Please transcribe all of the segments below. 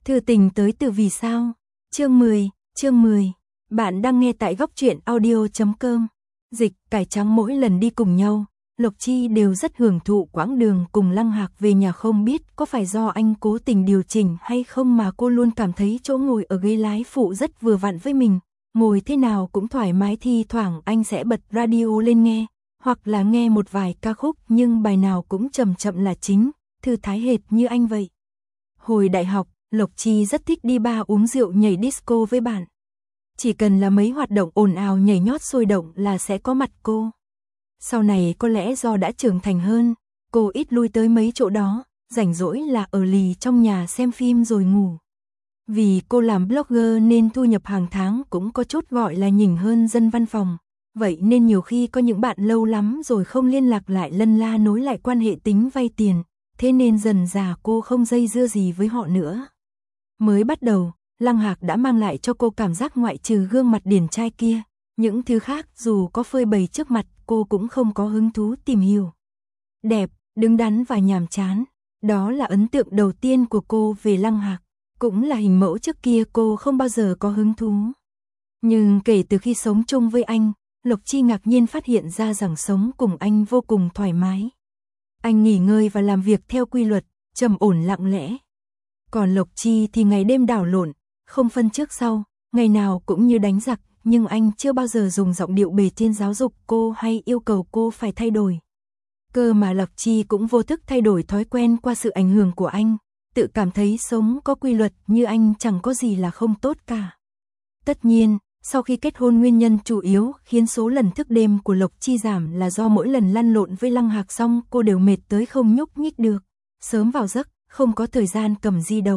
Thư tình tới từ vì sao? Chương 10. Bạn đang nghe tại góc truyện audio.com. Dịch, cải trắng mỗi lần đi cùng nhau, Lộc Chi đều rất hưởng thụ quãng đường cùng Lăng Hạc về nhà, không biết có phải do anh cố tình điều chỉnh hay không mà cô luôn cảm thấy chỗ ngồi ở ghế lái phụ rất vừa vặn với mình, ngồi thế nào cũng thoải mái, thi thoảng anh sẽ bật radio lên nghe, hoặc là nghe một vài ca khúc nhưng bài nào cũng chậm chậm là chính, thư thái hệt như anh vậy. Hồi đại học, Lộc Chi rất thích đi bar uống rượu nhảy disco với bạn. Chỉ cần là mấy hoạt động ồn ào nhảy nhót sôi động là sẽ có mặt cô. Sau này có lẽ do đã trưởng thành hơn, cô ít lui tới mấy chỗ đó, rảnh rỗi là ở lì trong nhà xem phim rồi ngủ. Vì cô làm blogger nên thu nhập hàng tháng cũng có chút gọi là nhỉnh hơn dân văn phòng. Vậy nên nhiều khi có những bạn lâu lắm rồi không liên lạc lại lân la nối lại quan hệ tính vay tiền, thế nên dần dà cô không dây dưa gì với họ nữa. Mới bắt đầu, Lăng Hạc đã mang lại cho cô cảm giác ngoại trừ gương mặt điển trai kia, những thứ khác dù có phơi bày trước mặt cô cũng không có hứng thú tìm hiểu. Đẹp, đứng đắn và nhàm chán, đó là ấn tượng đầu tiên của cô về Lăng Hạc, cũng là hình mẫu trước kia cô không bao giờ có hứng thú. Nhưng kể từ khi sống chung với anh, Lộc Chi ngạc nhiên phát hiện ra rằng sống cùng anh vô cùng thoải mái. Anh nghỉ ngơi và làm việc theo quy luật, trầm ổn lặng lẽ. Còn Lộc Chi thì ngày đêm đảo lộn, không phân trước sau, ngày nào cũng như đánh giặc, nhưng anh chưa bao giờ dùng giọng điệu bề trên giáo dục cô hay yêu cầu cô phải thay đổi. Cơ mà Lộc Chi cũng vô thức thay đổi thói quen qua sự ảnh hưởng của anh, tự cảm thấy sống có quy luật như anh chẳng có gì là không tốt cả. Tất nhiên, sau khi kết hôn nguyên nhân chủ yếu khiến số lần thức đêm của Lộc Chi giảm là do mỗi lần lăn lộn với Lăng Hạc xong cô đều mệt tới không nhúc nhích được, sớm vào giấc, không có thời gian cầm di động.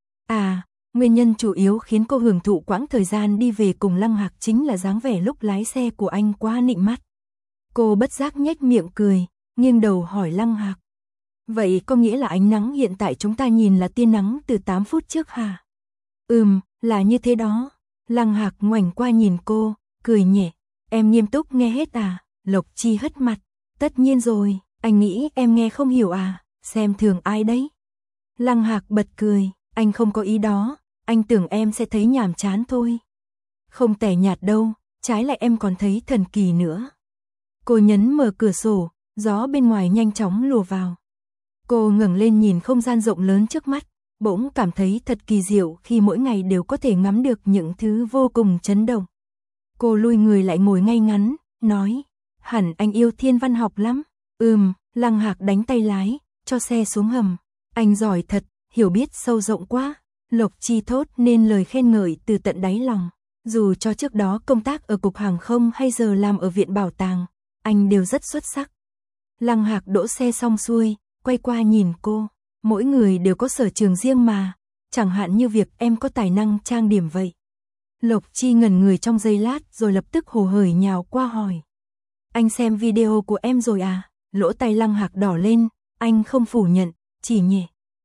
Nguyên nhân chủ yếu khiến cô hưởng thụ quãng thời gian đi về cùng Lăng Hạc chính là dáng vẻ lúc lái xe của anh quá nịnh mắt. Cô bất giác nhếch miệng cười, nghiêng đầu hỏi Lăng Hạc. Vậy có nghĩa là ánh nắng hiện tại chúng ta nhìn là tia nắng từ 8 phút trước hả? Là như thế đó. Lăng Hạc ngoảnh qua nhìn cô, cười nhẹ. Em nghiêm túc nghe hết à? Lộc Chi hất mặt. Tất nhiên rồi, anh nghĩ em nghe không hiểu à? Xem thường ai đấy? Lăng Hạc bật cười. Anh không có ý đó, anh tưởng em sẽ thấy nhàm chán thôi. Không tẻ nhạt đâu, trái lại em còn thấy thần kỳ nữa. Cô nhấn mở cửa sổ, gió bên ngoài nhanh chóng lùa vào. Cô ngẩng lên nhìn không gian rộng lớn trước mắt, bỗng cảm thấy thật kỳ diệu khi mỗi ngày đều có thể ngắm được những thứ vô cùng chấn động. Cô lui người lại ngồi ngay ngắn, nói, hẳn anh yêu thiên văn học lắm. Lăng Hạc đánh tay lái, cho xe xuống hầm. Anh giỏi thật, hiểu biết sâu rộng quá. Lộc Chi thốt nên lời khen ngợi từ tận đáy lòng. Dù cho trước đó công tác ở cục hàng không hay giờ làm ở viện bảo tàng, anh đều rất xuất sắc. Lăng Hạc đỗ xe xong xuôi, quay qua nhìn cô. Mỗi người đều có sở trường riêng mà, chẳng hạn như việc em có tài năng trang điểm vậy. Lộc Chi ngẩn người trong giây lát rồi lập tức hồ hởi nhào qua hỏi. Anh xem video của em rồi à? Lỗ tai Lăng Hạc đỏ lên, anh không phủ nhận, chỉ nhẹ.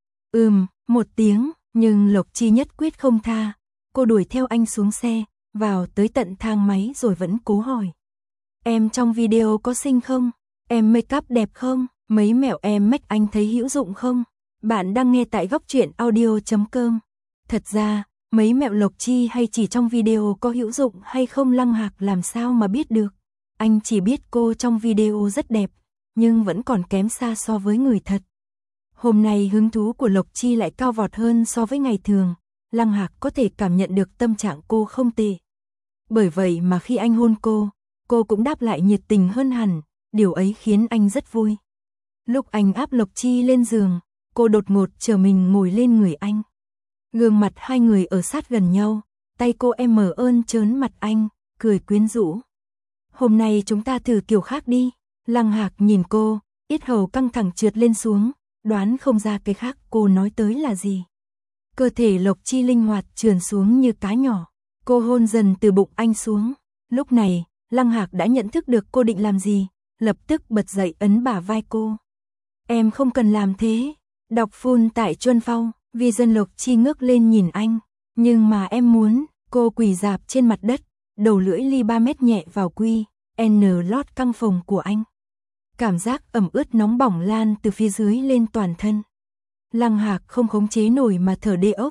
Một tiếng, nhưng Lộc Chi nhất quyết không tha. Cô đuổi theo anh xuống xe, vào tới tận thang máy rồi vẫn cố hỏi. Em trong video có xinh không? Em make up đẹp không? Mấy mẹo em make anh thấy hữu dụng không? Bạn đang nghe tại góc truyện audio.com. Thật ra, mấy mẹo Lộc Chi hay chỉ trong video có hữu dụng hay không Lăng Hạc làm sao mà biết được. Anh chỉ biết cô trong video rất đẹp, nhưng vẫn còn kém xa so với người thật. Hôm nay hứng thú của Lộc Chi lại cao vọt hơn so với ngày thường, Lăng Hạc có thể cảm nhận được tâm trạng cô không tệ. Bởi vậy mà khi anh hôn cô cũng đáp lại nhiệt tình hơn hẳn, điều ấy khiến anh rất vui. Lúc anh áp Lộc Chi lên giường, cô đột ngột trở mình ngồi lên người anh. Gương mặt hai người ở sát gần nhau, tay cô ơn trớn mặt anh, cười quyến rũ. Hôm nay chúng ta thử kiểu khác đi. Lăng Hạc nhìn cô, yết hầu căng thẳng trượt lên xuống. Đoán không ra cái khác cô nói tới là gì. Cơ thể Lộc Chi linh hoạt trườn xuống như cá nhỏ. Cô hôn dần từ bụng anh xuống. Lúc này, Lăng Hạc đã nhận thức được cô định làm gì, lập tức bật dậy ấn bả vai cô. Em không cần làm thế. Đọc full tại Chuân Phong, vì dân Lộc Chi ngước lên nhìn anh. Nhưng mà em muốn, cô quỳ rạp trên mặt đất, đầu lưỡi ly 3 mét nhẹ vào quy, lót căng phồng của anh. Cảm giác ẩm ướt nóng bỏng lan từ phía dưới lên toàn thân. Lăng Hạc không khống chế nổi mà thở đê ốc,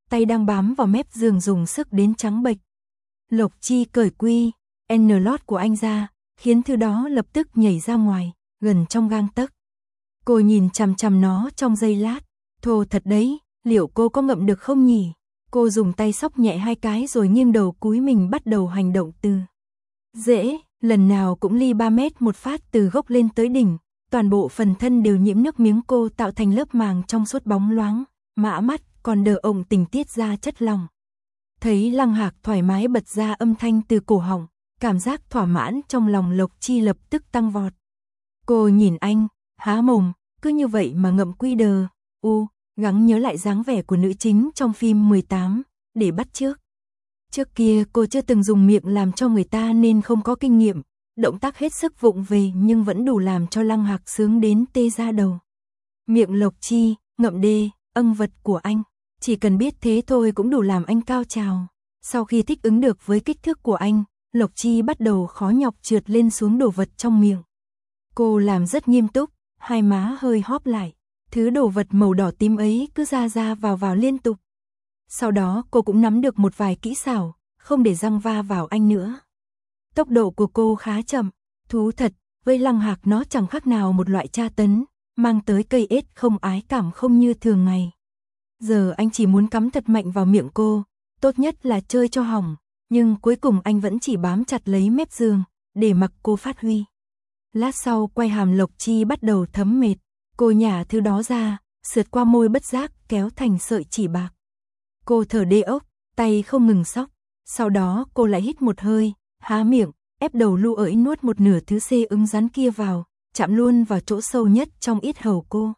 tay đang bám vào mép giường dùng sức đến trắng bệch. Lộc Chi cởi quy N lót của anh ra, khiến thứ đó lập tức nhảy ra ngoài, gần trong gang tấc. Cô nhìn chằm chằm nó trong giây lát, thô thật đấy, liệu cô có ngậm được không nhỉ? Cô dùng tay xóc nhẹ 2 cái rồi nghiêng đầu cúi mình bắt đầu hành động từ rễ, lần nào cũng ly 3 mét một phát từ gốc lên tới đỉnh, toàn bộ phần thân đều nhiễm nước miếng cô tạo thành lớp màng trong suốt bóng loáng, mã mắt còn đờ ổng tình tiết ra chất lòng. Thấy Lăng Hạc thoải mái bật ra âm thanh từ cổ họng, cảm giác thỏa mãn trong lòng Lộc Chi lập tức tăng vọt. Cô nhìn anh, há mồm, cứ như vậy mà ngậm quy đờ, gắng nhớ lại dáng vẻ của nữ chính trong phim 18, để bắt chước. Trước kia cô chưa từng dùng miệng làm cho người ta nên không có kinh nghiệm, động tác hết sức vụng về nhưng vẫn đủ làm cho Lăng Hạc sướng đến tê da đầu. Miệng Lộc Chi, ngậm đê, âng vật của anh, chỉ cần biết thế thôi cũng đủ làm anh cao trào. Sau khi thích ứng được với kích thước của anh, Lộc Chi bắt đầu khó nhọc trượt lên xuống đồ vật trong miệng. Cô làm rất nghiêm túc, hai má hơi hóp lại, thứ đồ vật màu đỏ tím ấy cứ ra ra vào liên tục. Sau đó cô cũng nắm được một vài kỹ xảo, không để răng va vào anh nữa. Tốc độ của cô khá chậm, thú thật, với Lăng Hạc nó chẳng khác nào một loại tra tấn, mang tới cây ết không ái cảm không như thường ngày. Giờ anh chỉ muốn cắm thật mạnh vào miệng cô, tốt nhất là chơi cho hỏng, nhưng cuối cùng anh vẫn chỉ bám chặt lấy mép giường, để mặc cô phát huy. Lát sau quay hàm Lộc Chi bắt đầu thấm mệt, cô nhả thứ đó ra, sượt qua môi bất giác kéo thành sợi chỉ bạc. Cô thở đê ốc, tay không ngừng xóc, sau đó cô lại hít một hơi, há miệng, ép đầu lu ỡi nuốt một nửa thứ xê ứng rắn kia vào, chạm luôn vào chỗ sâu nhất trong yết hầu cô.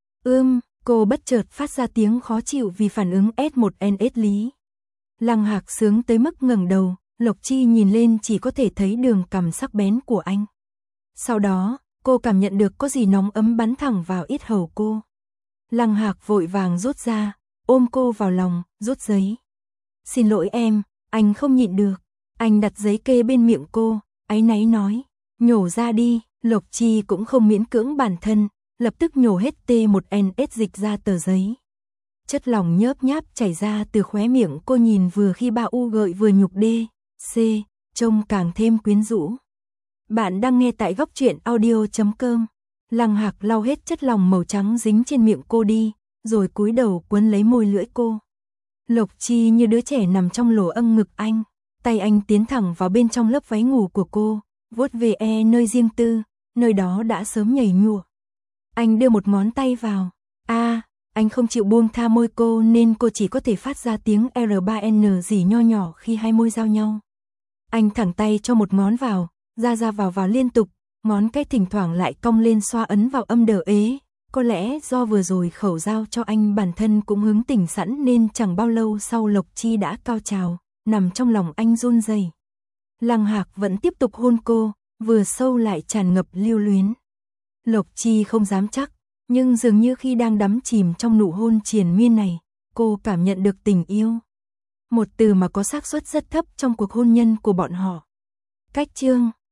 Cô bất chợt phát ra tiếng khó chịu vì phản ứng S1NS lý. Lăng Hạc sướng tới mức ngẩng đầu, Lộc Chi nhìn lên chỉ có thể thấy đường cằm sắc bén của anh. Sau đó, cô cảm nhận được có gì nóng ấm bắn thẳng vào yết hầu cô. Lăng Hạc vội vàng rút ra, ôm cô vào lòng, rút giấy. Xin lỗi em, anh không nhịn được. Anh đặt giấy kê bên miệng cô, áy náy nói, nhổ ra đi. Lộc Chi cũng không miễn cưỡng bản thân, lập tức nhổ hết T1NS dịch ra tờ giấy. Chất lỏng nhớp nháp chảy ra từ khóe miệng cô, nhìn vừa khi ba u gợi vừa nhục đê, C, trông càng thêm quyến rũ. Bạn đang nghe tại góc truyện audio.com. Lăng Hạc lau hết chất lỏng màu trắng dính trên miệng cô đi, rồi cúi đầu quấn lấy môi lưỡi cô. Lộc Chi như đứa trẻ nằm trong lỗ âng ngực anh, tay anh tiến thẳng vào bên trong lớp váy ngủ của cô, vuốt về nơi riêng tư, nơi đó đã sớm nhảy nhụa. Anh đưa một ngón tay vào. Anh không chịu buông tha môi cô nên cô chỉ có thể phát ra tiếng R3N gì nho nhỏ khi hai môi giao nhau. Anh thẳng tay cho một ngón vào, ra vào liên tục, ngón cái thỉnh thoảng lại cong lên xoa ấn vào âm đờ ế. Có lẽ do vừa rồi khẩu giao cho anh bản thân cũng hứng tỉnh sẵn nên chẳng bao lâu sau Lộc Chi đã cao trào, nằm trong lòng anh run rẩy. Lăng Hạc vẫn tiếp tục hôn cô, vừa sâu lại tràn ngập lưu luyến. Lộc Chi không dám chắc, nhưng dường như khi đang đắm chìm trong nụ hôn triền miên này, cô cảm nhận được tình yêu. Một từ mà có xác suất rất thấp trong cuộc hôn nhân của bọn họ. Cách chương